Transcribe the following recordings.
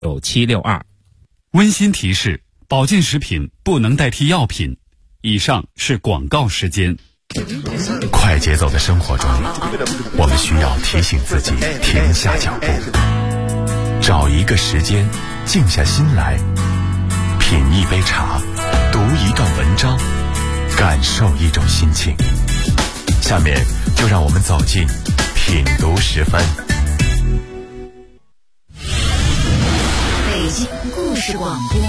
9762。 温馨提示：保健食品不能代替药品。以上是广告时间。 快节奏的生活中，我们需要提醒自己停下脚步，找一个时间静下心来，品一杯茶，读一段文章，感受一种心情。下面就让我们走进品读10分。 北京故事广播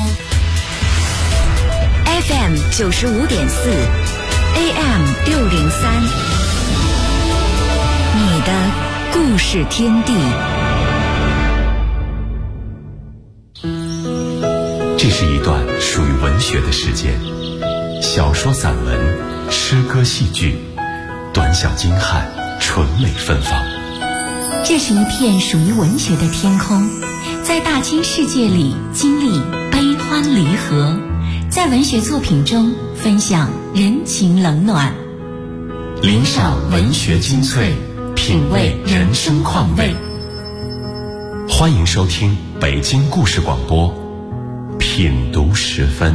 FM 95.4 AM 603，你的故事天地。 这是一段属于文学的时间，小说、散文、诗歌、戏剧，短小精悍，纯美芬芳。 这是一片属于文学的天空，在大千世界里经历悲欢离合，在文学作品中分享人情冷暖， 领赏文学精粹，品味人生况味。欢迎收听北京故事广播品读10分。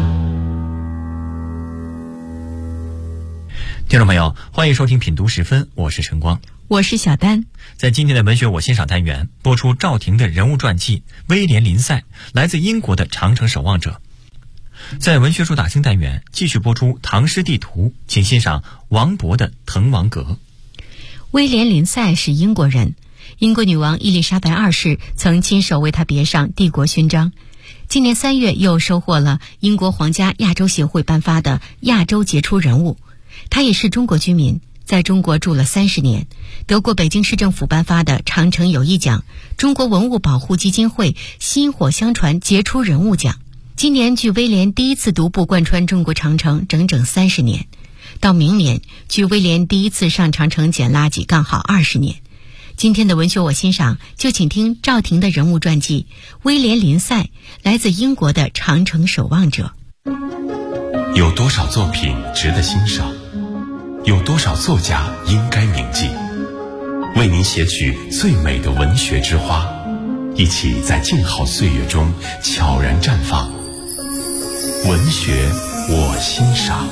听众朋友，欢迎收听品读10分，我是晨光， 我是小丹。 在今天的文学我欣赏单元，播出赵婷的人物传记威廉林赛，来自英国的长城守望者。在文学主打星单元继续播出唐诗地图，请欣赏王勃的《滕王阁》。 威廉林赛是英国人，英国女王伊丽莎白2世曾亲手为他别上帝国勋章。今年3月又收获了英国皇家亚洲协会颁发的亚洲杰出人物。他也是中国居民，在中国住了30年，得过北京市政府颁发的长城友谊奖、中国文物保护基金会薪火相传杰出人物奖。今年距威廉第一次独步贯穿中国长城整整30年，到明年距威廉第一次上长城捡垃圾刚好20年。今天的文学我欣赏，就请听赵婷的人物传记威廉林赛，来自英国的长城守望者。 有多少作品值得欣赏？有多少作家应该铭记？为您写取最美的文学之花，一起在静好岁月中悄然绽放。文学我欣赏。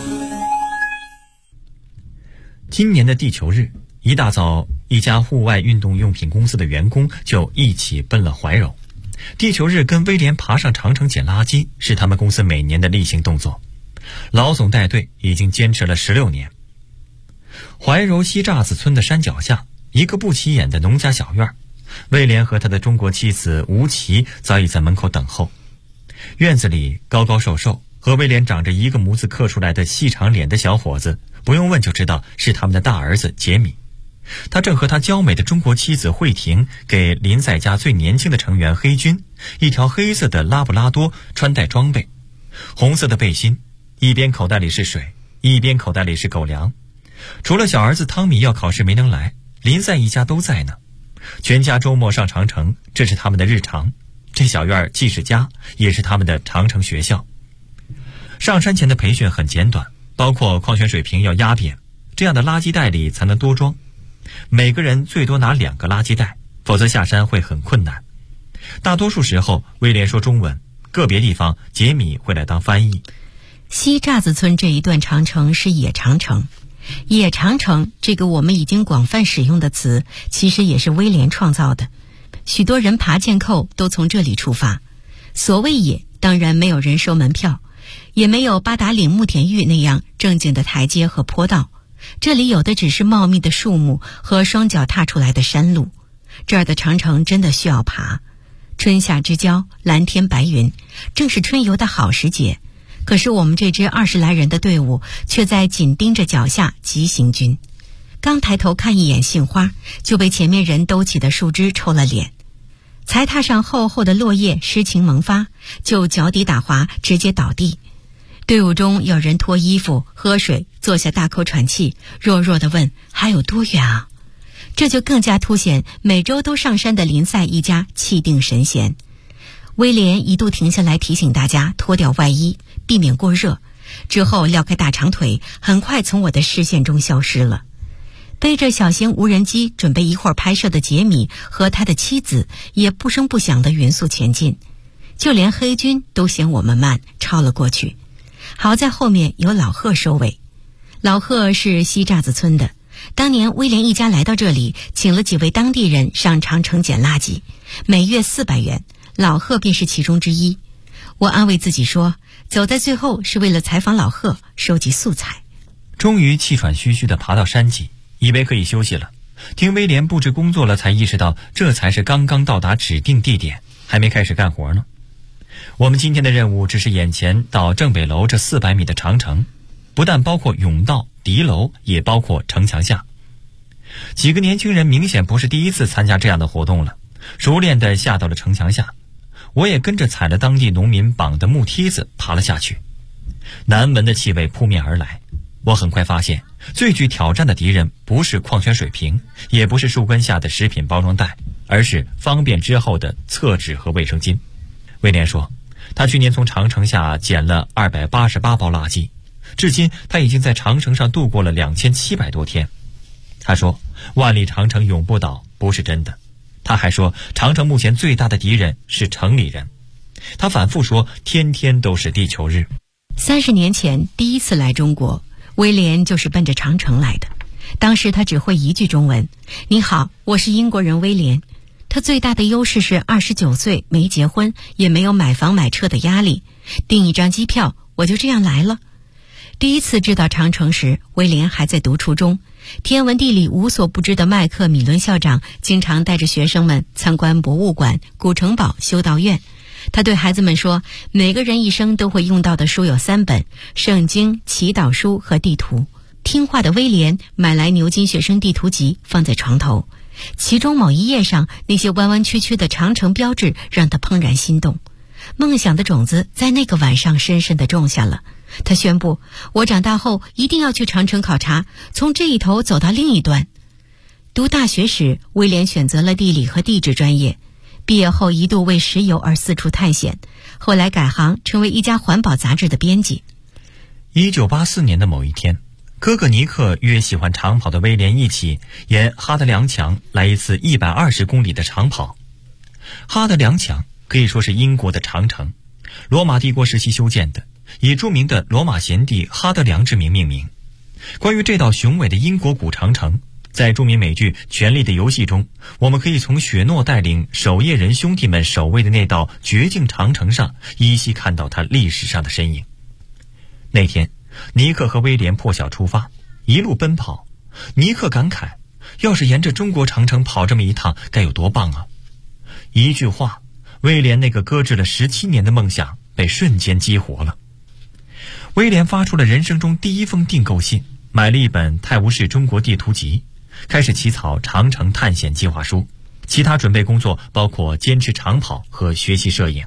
今年的地球日，一大早，一家户外运动用品公司的员工就一起奔了怀柔。地球日跟威廉爬上长城捡垃圾是他们公司每年的例行动作。老总带队已经坚持了16年。怀柔西栅子村的山脚下，一个不起眼的农家小院，威廉和他的中国妻子吴琪早已在门口等候。院子里高高瘦瘦，和威廉长着一个模子刻出来的细长脸的小伙子，不用问就知道是他们的大儿子杰米。他正和他娇美的中国妻子慧婷给林赛家最年轻的成员黑军一条黑色的拉布拉多穿戴装备，红色的背心，一边口袋里是水，一边口袋里是狗粮。除了小儿子汤米要考试没能来，林赛一家都在呢。全家周末上长城，这是他们的日常。这小院既是家，也是他们的长城学校。上山前的培训很简短，包括矿泉水瓶要压扁，这样的垃圾袋里才能多装。每个人最多拿2个垃圾袋，否则下山会很困难。大多数时候威廉说中文，个别地方杰米会来当翻译。 西栅子村这一段长城是野长城。野长城这个我们已经广泛使用的词，其实也是威廉创造的。许多人爬剑寇都从这里出发。所谓野，当然没有人收门票，也没有八达岭慕田峪那样正经的台阶和坡道，这里有的只是茂密的树木和双脚踏出来的山路。这儿的长城真的需要爬。春夏之交，蓝天白云，正是春游的好时节。可是我们这支20来人的队伍却在紧盯着脚下急行军。刚抬头看一眼杏花，就被前面人兜起的树枝抽了脸。才踏上厚厚的落叶，湿情萌发，就脚底打滑，直接倒地。队伍中有人脱衣服、喝水，坐下大口喘气，弱弱地问：还有多远啊？这就更加凸显每周都上山的林赛一家气定神闲。威廉一度停下来提醒大家脱掉外衣，避免过热，之后撂开大长腿，很快从我的视线中消失了。背着小型无人机准备一会儿拍摄的杰米和他的妻子也不声不响地匀速前进。 就连黑军都嫌我们慢，超了过去。好在后面有老贺收尾。老贺是西栅子村的，当年威廉一家来到这里，请了几位当地人上长城捡垃圾，每月400元，老贺便是其中之一。我安慰自己说，走在最后是为了采访老贺，收集素材。 终于气喘吁吁地爬到山脊，以为可以休息了。听威廉布置工作了，才意识到这才是刚刚到达指定地点，还没开始干活呢。我们今天的任务只是眼前到正北楼这400米的长城，不但包括甬道、敌楼，也包括城墙下。几个年轻人明显不是第一次参加这样的活动了，熟练地下到了城墙下。我也跟着踩了当地农民绑的木梯子爬了下去。难闻的气味扑面而来，我很快发现最具挑战的敌人不是矿泉水瓶，也不是树根下的食品包装袋，而是方便之后的厕纸和卫生巾。威廉说，他去年从长城下捡了288包垃圾，至今他已经在长城上度过了2700多天。他说，万里长城永不倒不是真的。他还说，长城目前最大的敌人是城里人。他反复说，天天都是地球日。 30年前第一次来中国，威廉就是奔着长城来的。当时他只会一句中文：你好，我是英国人威廉。他最大的优势是29岁，没结婚，也没有买房买车的压力，订一张机票，我就这样来了。第一次知道长城时，威廉还在读初中，天文地理无所不知的麦克米伦校长经常带着学生们参观博物馆、古城堡、修道院。他对孩子们说，每个人一生都会用到的书有3本：圣经、祈祷书和地图。听话的威廉买来牛津学生地图集放在床头，其中某一页上那些弯弯曲曲的长城标志让他怦然心动。梦想的种子在那个晚上深深地种下了。他宣布，我长大后一定要去长城考察，从这一头走到另一端。读大学时，威廉选择了地理和地质专业，毕业后一度为石油而四处探险，后来改行成为一家环保杂志的编辑。 1984年的某一天，哥哥尼克约喜欢长跑的威廉一起沿哈德良墙来一次120公里的长跑。哈德良墙可以说是英国的长城，罗马帝国时期修建的，以著名的罗马贤弟哈德良之名命名。关于这道雄伟的英国古长城，在著名美剧《权力的游戏》中，我们可以从雪诺带领守夜人兄弟们守卫的那道绝境长城上依稀看到他历史上的身影。那天，尼克和威廉破晓出发，一路奔跑。尼克感慨，要是沿着中国长城跑这么一趟，该有多棒啊！一句话，威廉那个搁置了17年的梦想被瞬间激活了。威廉发出了人生中第一封订购信，买了一本泰晤士中国地图集，开始起草长城探险计划书。其他准备工作包括坚持长跑和学习摄影。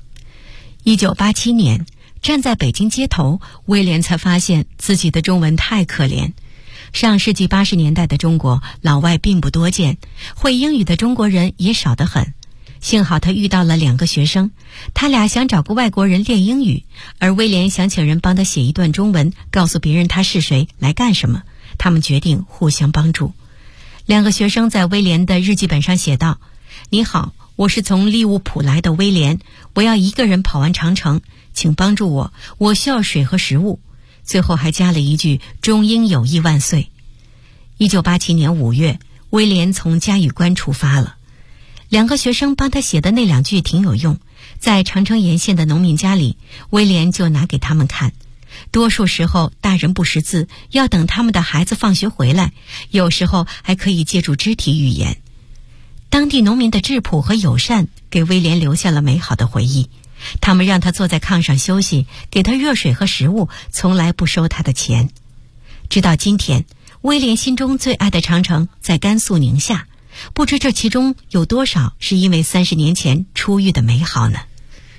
1987年，站在北京街头，威廉才发现自己的中文太可怜。上世纪80年代的中国，老外并不多见，会英语的中国人也少得很。幸好他遇到了2个学生，他俩想找个外国人练英语，而威廉想请人帮他写一段中文，告诉别人他是谁，来干什么。他们决定互相帮助。2个学生在威廉的日记本上写道：你好，我是从利物浦来的威廉，我要一个人跑完长城，请帮助我，我需要水和食物。最后还加了一句中英友谊万岁。1987年5月，威廉从嘉峪关出发了。2个学生帮他写的那2句挺有用，在长城沿线的农民家里，威廉就拿给他们看。多数时候大人不识字，要等他们的孩子放学回来，有时候还可以借助肢体语言。当地农民的质朴和友善给威廉留下了美好的回忆，他们让他坐在炕上休息，给他热水和食物，从来不收他的钱。直到今天，威廉心中最爱的长城在甘肃宁夏，不知这其中有多少是因为30年前初遇的美好呢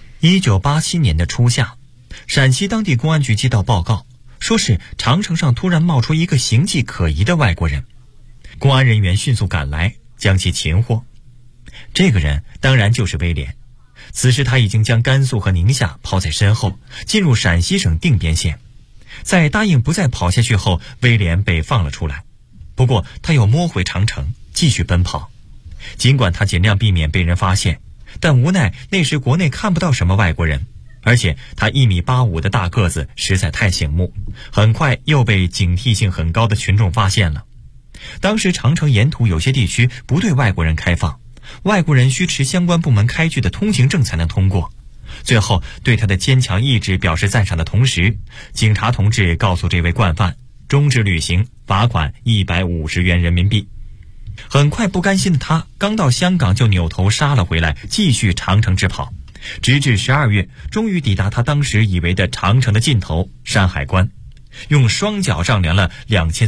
？1987年的初夏，陕西当地公安局接到报告，说是长城上突然冒出一个形迹可疑的外国人。公安人员迅速赶来，将其擒获。这个人当然就是威廉。此时他已经将甘肃和宁夏抛在身后，进入陕西省定边县。在答应不再跑下去后，威廉被放了出来。不过他又摸回长城，继续奔跑。尽管他尽量避免被人发现， 但无奈那时国内看不到什么外国人，而且他1.85米的大个子实在太醒目，很快又被警惕性很高的群众发现了。当时长城沿途有些地区不对外国人开放，外国人需持相关部门开具的通行证才能通过。最后对他的坚强意志表示赞赏的同时，警察同志告诉这位惯犯终止履行，罚款150元人民币。很快不甘心的他刚到香港就扭头杀了回来，继续长城直跑，直至12月终于抵达他当时以为的长城的尽头山海关，用双脚丈量了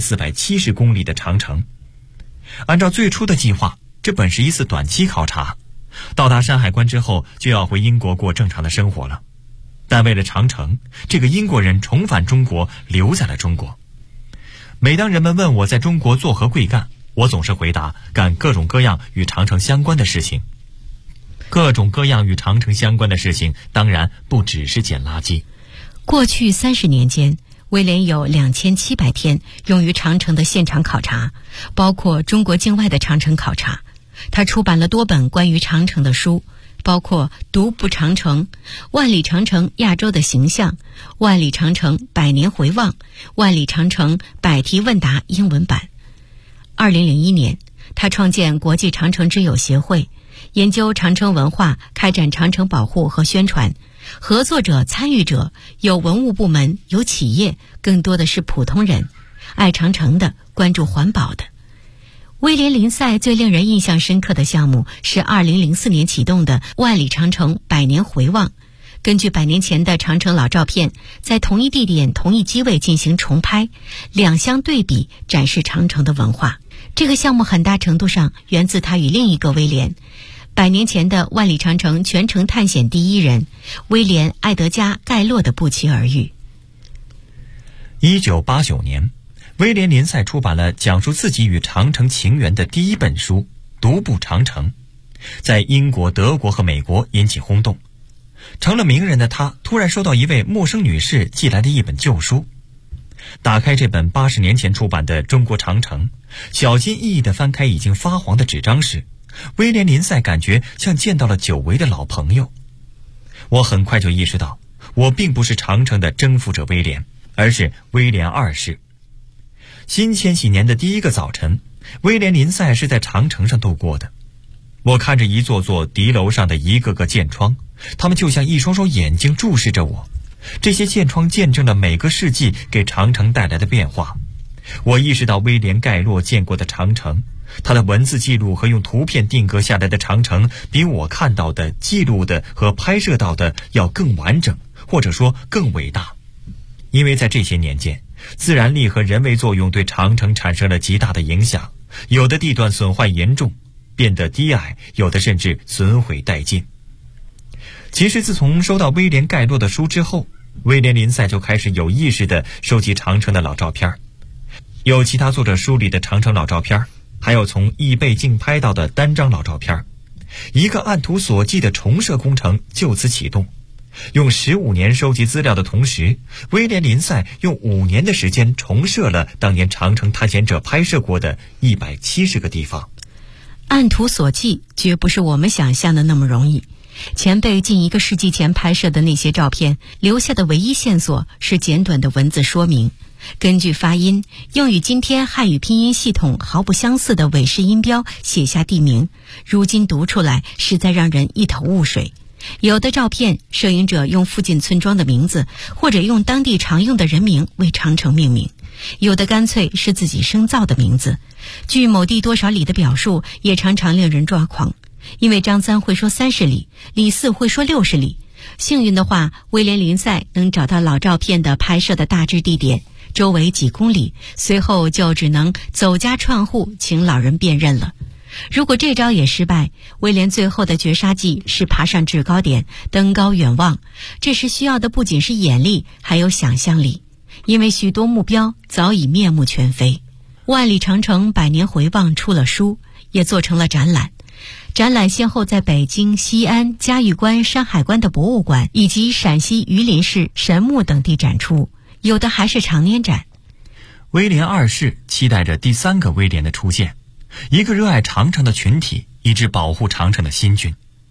2470公里的长城。按照最初的计划，这本是一次短期考察，到达山海关之后就要回英国过正常的生活了。但为了长城，这个英国人重返中国，留在了中国。每当人们问我在中国作何贵干，我总是回答干各种各样与长城相关的事情。各种各样与长城相关的事情当然不只是捡垃圾。 过去30年间，威廉有2700天用于长城的现场考察，包括中国境外的长城考察。他出版了多本关于长城的书，包括《独步长城》、《万里长城亚洲的形象》、《万里长城百年回望》、《万里长城百题问答》英文版。2001年，他创建国际长城之友协会，研究长城文化，开展长城保护和宣传。合作者、参与者有文物部门，有企业，更多的是普通人，爱长城的，关注环保的。威廉林赛最令人印象深刻的项目是2004年启动的万里长城百年回望，根据100年前的长城老照片，在同一地点同一机位进行重拍，两相对比，展示长城的文化。这个项目很大程度上源自他与另一个威廉，100年前的万里长城全程探险第一人威廉·艾德加·盖洛的不期而遇。 1989年，威廉林赛出版了讲述自己与长城情缘的第一本书《独步长城》，在英国、德国和美国引起轰动。成了名人的他突然收到一位陌生女士寄来的一本旧书。打开这本80年前出版的《中国长城》，小心翼翼地翻开已经发黄的纸张时，威廉林赛感觉像见到了久违的老朋友。我很快就意识到，我并不是长城的征服者威廉，而是威廉2世。新千禧年的第一个早晨，威廉林赛是在长城上度过的。我看着一座座敌楼上的一个个箭窗，它们就像一双双眼睛注视着我。这些箭窗见证了每个世纪给长城带来的变化。我意识到威廉盖洛见过的长城，他的文字记录和用图片定格下来的长城，比我看到的、记录的和拍摄到的要更完整，或者说更伟大。因为在这些年间，自然力和人为作用对长城产生了极大的影响，有的地段损坏严重，变得低矮，有的甚至损毁殆尽。其实自从收到威廉盖洛的书之后，威廉林赛就开始有意识地收集长城的老照片，有其他作者书里的长城老照片，还有从易贝竞拍到的单张老照片。一个按图索骥的重设工程就此启动。用15年收集资料的同时，威廉林赛用5年的时间重设了当年长城探险者拍摄过的170个地方。 按图索骥绝不是我们想象的那么容易。前辈近1个世纪前拍摄的那些照片留下的唯一线索是简短的文字说明，根据发音用与今天汉语拼音系统毫不相似的韦氏音标写下地名，如今读出来实在让人一头雾水。有的照片摄影者用附近村庄的名字或者用当地常用的人名为长城命名，有的干脆是自己生造的名字。距某地多少里的表述也常常令人抓狂，因为张三会说30里，李四会说60里。幸运的话，威廉林赛能找到老照片的拍摄的大致地点，周围几公里，随后就只能走家串户请老人辨认了。如果这招也失败，威廉最后的绝杀技是爬上制高点，登高远望。这时需要的不仅是眼力，还有想象力，因为许多目标早已面目全非。万里长城百年回望出了书，也做成了展览。展览先后在北京、西安、嘉峪关、山海关的博物馆以及陕西榆林市神木等地展出，有的还是常年展。 威廉2世期待着第3个威廉的出现，一个热爱长城的群体，一支保护长城的新军。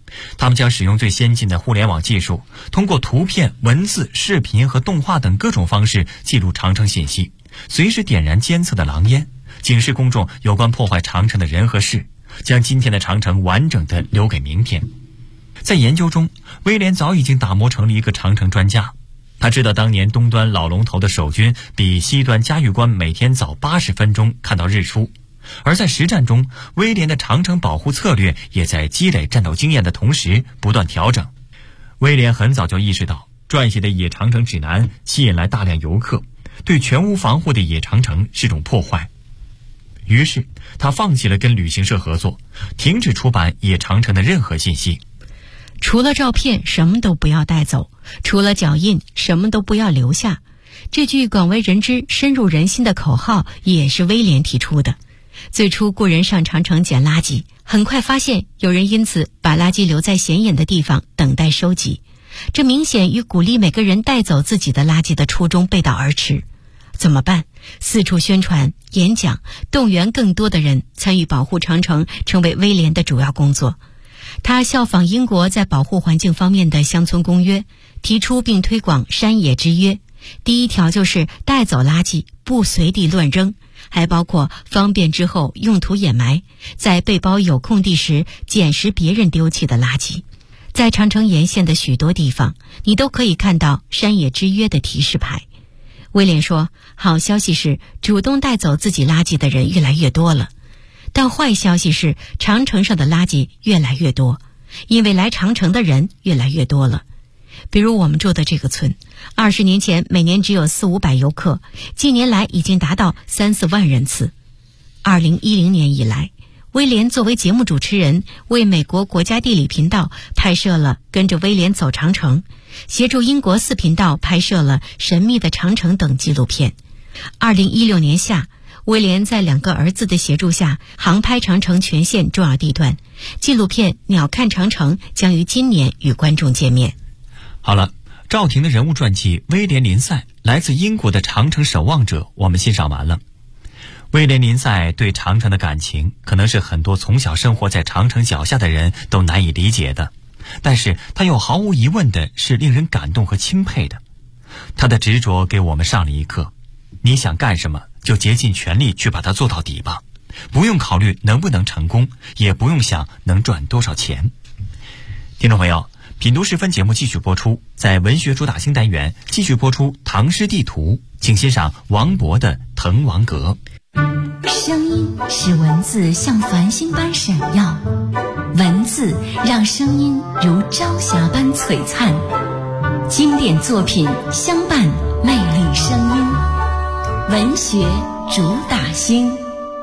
他们将使用最先进的互联网技术，通过图片、文字、视频和动画等各种方式记录长城信息，随时点燃监测的狼烟，警示公众有关破坏长城的人和事，将今天的长城完整地留给明天。在研究中，威廉早已经打磨成了一个长城专家。他知道当年东端老龙头的守军比西端嘉峪关每天早80分钟看到日出，而在实战中，威廉的长城保护策略也在积累战斗经验的同时不断调整。威廉很早就意识到，撰写的野长城指南吸引来大量游客，对全无防护的野长城是种破坏。于是他放弃了跟旅行社合作，停止出版野长城的任何信息。 除了照片，什么都不要带走；除了脚印，什么都不要留下。这句广为人知、深入人心的口号也是威廉提出的。最初雇人上长城捡垃圾，很快发现有人因此把垃圾留在显眼的地方等待收集，这明显与鼓励每个人带走自己的垃圾的初衷背道而驰。怎么办？四处宣传、演讲，动员更多的人参与保护长城，成为威廉的主要工作。他效仿英国在保护环境方面的乡村公约，提出并推广山野之约。第一条就是带走垃圾不随地乱扔，还包括方便之后用途掩埋，在背包有空地时捡拾别人丢弃的垃圾。在长城沿线的许多地方，你都可以看到山野之约的提示牌。威廉说，好消息是主动带走自己垃圾的人越来越多了，但坏消息是长城上的垃圾越来越多，因为来长城的人越来越多了。比如我们住的这个村，20年前每年只有400-500游客，近年来已经达到3-4万人次。2010年以来，威廉作为节目主持人，为美国国家地理频道拍摄了《跟着威廉走长城》，协助英国4频道拍摄了《神秘的长城》等纪录片。2016年夏，威廉在2个儿子的协助下航拍长城全线重要地段，纪录片《鸟瞰长城》将于今年与观众见面。 好了，赵婷的人物传记《威廉林赛》来自英国的长城守望者，我们欣赏完了。威廉林赛对长城的感情，可能是很多从小生活在长城脚下的人都难以理解的，但是他又毫无疑问的是令人感动和钦佩的。他的执着给我们上了一课，你想干什么就竭尽全力去把它做到底吧，不用考虑能不能成功，也不用想能赚多少钱。听众朋友，品读时分节目继续播出，在文学主打新单元继续播出唐诗地图，请欣赏王勃的《滕王阁》。 声音使文字像繁星般闪耀，文字让声音如朝霞般璀璨，经典作品相伴，魅力声音，文学主打星。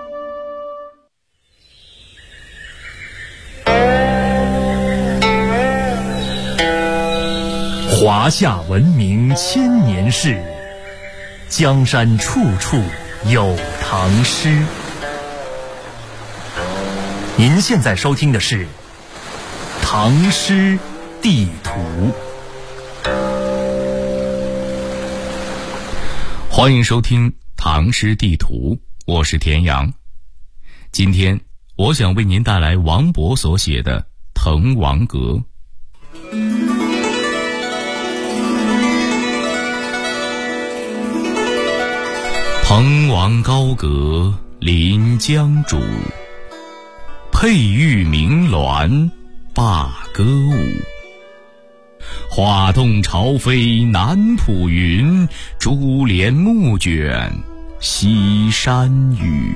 华夏文明千年事，江山处处有唐诗。您现在收听的是《唐诗地图》， 欢迎收听《唐诗地图》，我是田阳。今天我想为您带来王勃所写的《滕王阁》。滕王高阁临江渚，佩玉鸣鸾罢歌舞。画栋朝飞南浦云，珠帘暮卷西山雨。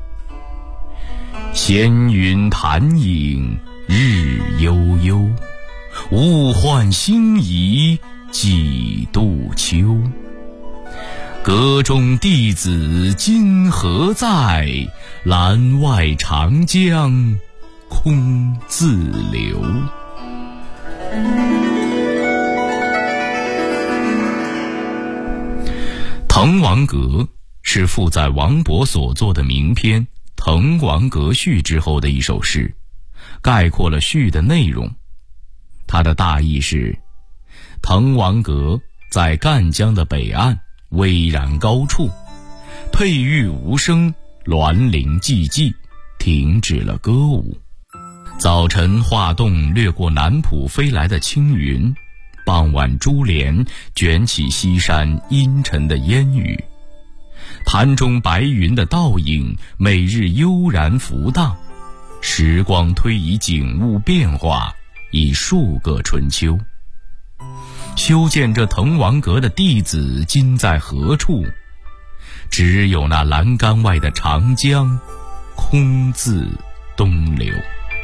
闲云潭影日悠悠，物换星移几度秋。阁中弟子今何在？栏外长江空自流。《滕王阁》是附在王勃所作的名篇《滕王阁序》之后的一首诗，概括了序的内容。它的大意是：滕王阁在赣江的北岸，巍然高处，佩玉无声，鸾铃寂寂，停止了歌舞。 早晨画栋掠过南浦飞来的青云，傍晚珠帘卷起西山阴沉的烟雨。潭中白云的倒影每日悠然浮荡，时光推移景物变化，已数个春秋。修建这滕王阁的弟子今在何处？只有那栏杆外的长江空自东流。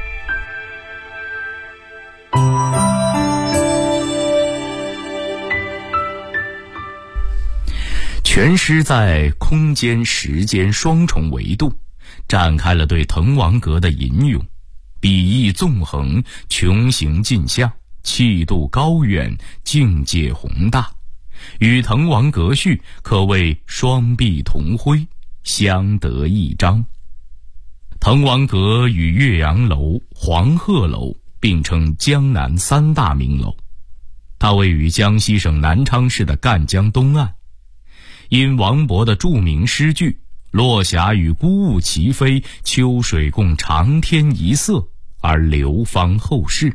全诗在空间时间双重维度展开了对滕王阁的吟咏，笔意纵横，穷行尽象，气度高远，境界宏大，与滕王阁序可谓双璧同辉，相得益彰。滕王阁与岳阳楼、黄鹤楼并称江南三大名楼，它位于江西省南昌市的赣江东岸，因王勃的著名诗句“落霞与孤鹜齐飞，秋水共长天一色”而流芳后世。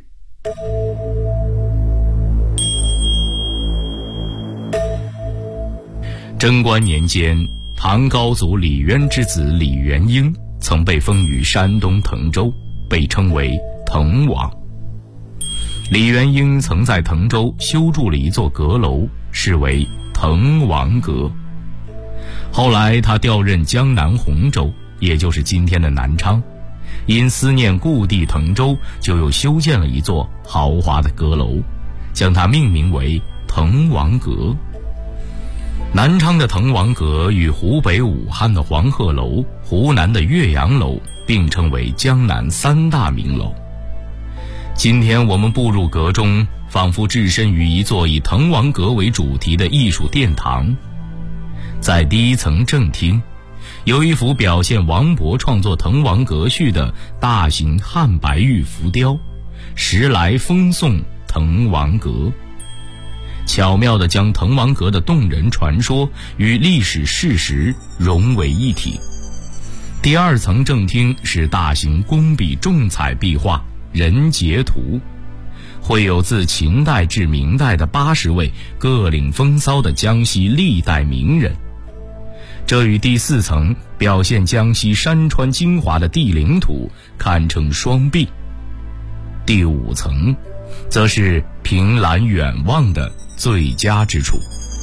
贞观年间，唐高祖李渊之子李元婴曾被封于山东滕州，被称为滕王。李元婴曾在滕州修筑了一座阁楼，是为滕王阁。后来他调任江南洪州，也就是今天的南昌，因思念故地滕州，就又修建了一座豪华的阁楼，将它命名为滕王阁。南昌的滕王阁与湖北武汉的黄鹤楼、湖南的岳阳楼并称为江南三大名楼。今天我们步入阁中，仿佛置身于一座以滕王阁为主题的艺术殿堂。在第一层正厅，有一幅表现王勃创作滕王阁序的大型汉白玉浮雕，时来风颂滕王阁，巧妙地将滕王阁的动人传说与历史事实融为一体。第二层正厅是大型工笔重彩壁画《人杰图》，绘有自秦代至明代的80位各领风骚的江西历代名人。这与第四层表现江西山川精华的地领土堪称双璧。第五层则是凭栏远望的最佳之处。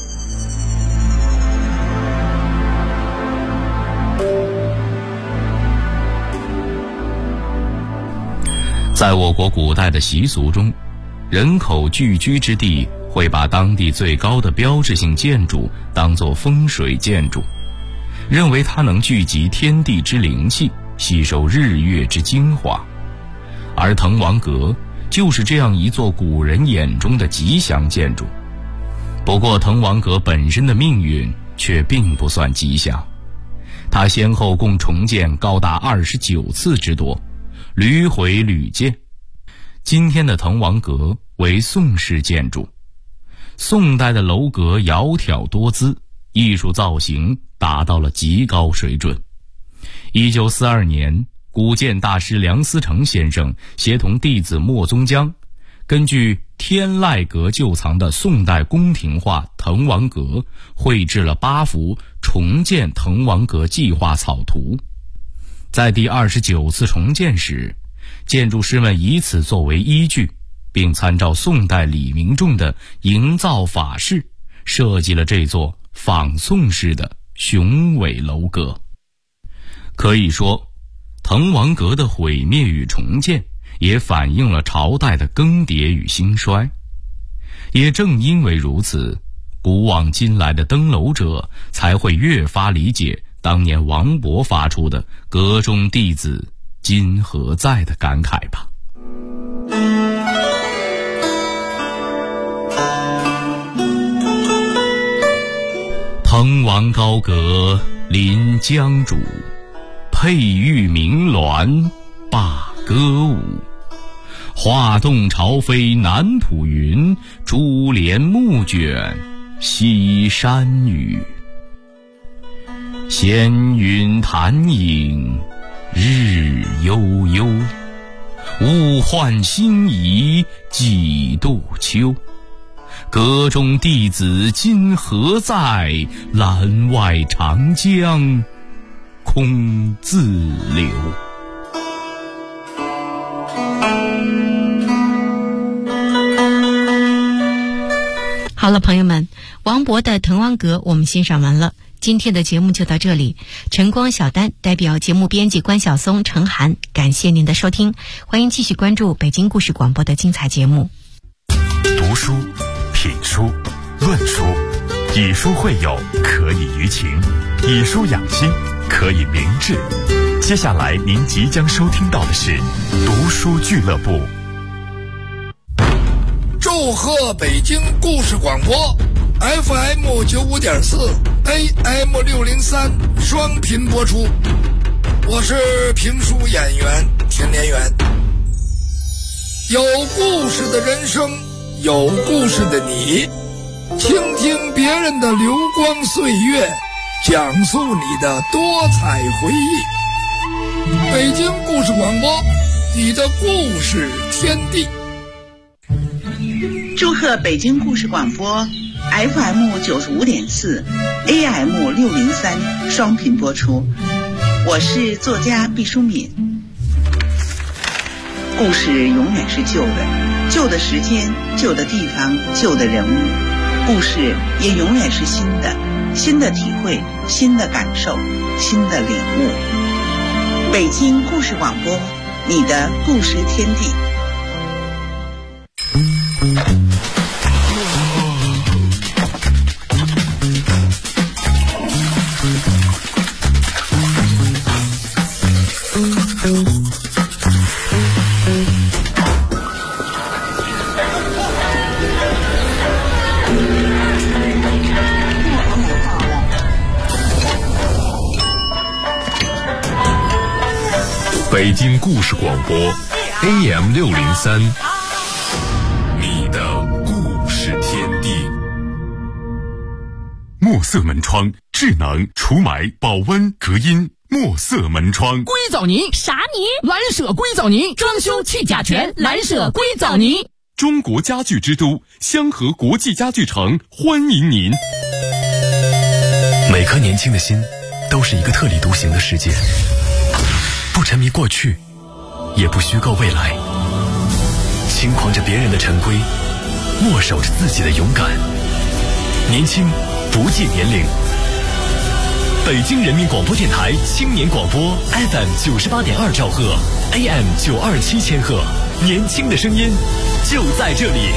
在我国古代的习俗中，人口聚居之地会把当地最高的标志性建筑当作风水建筑，认为它能聚集天地之灵气，吸收日月之精华。而滕王阁就是这样一座古人眼中的吉祥建筑。不过滕王阁本身的命运却并不算吉祥，它先后共重建高达29次之多，屡毁屡建。今天的滕王阁为宋式建筑，宋代的楼阁窈窕多姿，艺术造型达到了极高水准。1942年，古建大师梁思成先生协同弟子莫宗江，根据天籁阁旧藏的宋代宫廷画《滕王阁》，绘制了8幅重建滕王阁计划草图。在第29次重建时，建筑师们以此作为依据，并参照宋代李明仲的营造法式，设计了这座仿宋式的雄伟楼阁。可以说，滕王阁的毁灭与重建也反映了朝代的更迭与兴衰。也正因为如此，古往今来的登楼者才会越发理解当年王勃发出的“阁中弟子今何在”的感慨吧。滕王高阁临江渚，佩玉鸣鸾罢歌舞。画栋朝飞南浦云，珠帘暮卷西山雨。闲云潭影日悠悠， 物换星移几度秋。阁中弟子今何在？栏外长江空自流。 好了，朋友们，王勃的《滕王阁》我们欣赏完了，今天的节目就到这里。晨光小丹代表节目编辑关晓松、程涵，感谢您的收听，欢迎继续关注北京故事广播的精彩节目。 读书、品书、论书，以书会友，可以娱情；以书养心，可以明志。接下来您即将收听到的是读书俱乐部。 祝贺北京故事广播 FM 95.4 AM 603双频播出，我是评书演员田连元。有故事的人生，有故事的你，倾听别人的流光岁月，讲述你的多彩回忆。北京故事广播，你的故事天地。 祝贺北京故事广播 FM 95.4 AM 603双频播出，我是作家毕淑敏。故事永远是旧的，旧的时间，旧的地方，旧的人物，故事也永远是新的，新的体会，新的感受，新的领悟。北京故事广播，你的故事天地。 北京故事广播 AM 603，你的故事天地。墨色门窗，智能除霾、保温、隔音。墨色门窗， 硅藻泥啥泥？蓝舍硅藻泥，装修去甲醛，蓝舍硅藻泥。 中国家具之都香河国际家具城欢迎您。每颗年轻的心都是一个特立独行的世界，不沉迷过去，也不虚构未来，轻狂着别人的陈规，握手着自己的勇敢。年轻不计年龄。北京人民广播电台青年广播 FM 98.2兆赫 AM 927千赫，年轻的声音就在这里。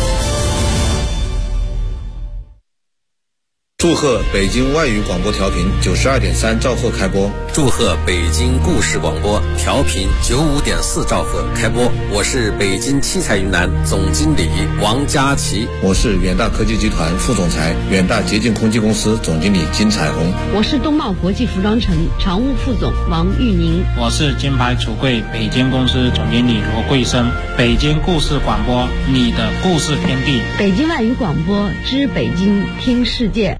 祝贺北京外语广播调频92.3兆赫开播。 祝贺北京故事广播调频95.4兆赫开播。我是北京七彩云南总经理王佳琪。 我是远大科技集团副总裁、远大洁净空气公司总经理金彩虹。 我是东茂国际服装城常务副总王玉宁。 我是金牌橱柜北京公司总经理罗桂生。北京故事广播，你的故事天地。 北京外语广播知北京听世界。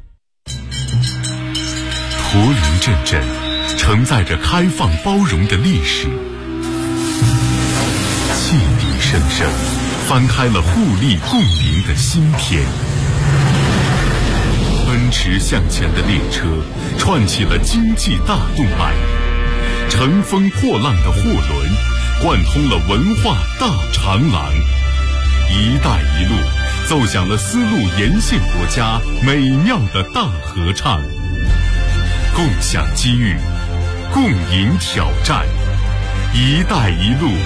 驼铃阵阵，承载着开放包容的历史。汽笛声声，翻开了互利共赢的新篇。奔驰向前的列车，串起了经济大动脉。乘风破浪的货轮，贯通了文化大长廊。一带一路，奏响了丝路沿线国家美妙的大合唱。共享机遇，共赢挑战，一带一路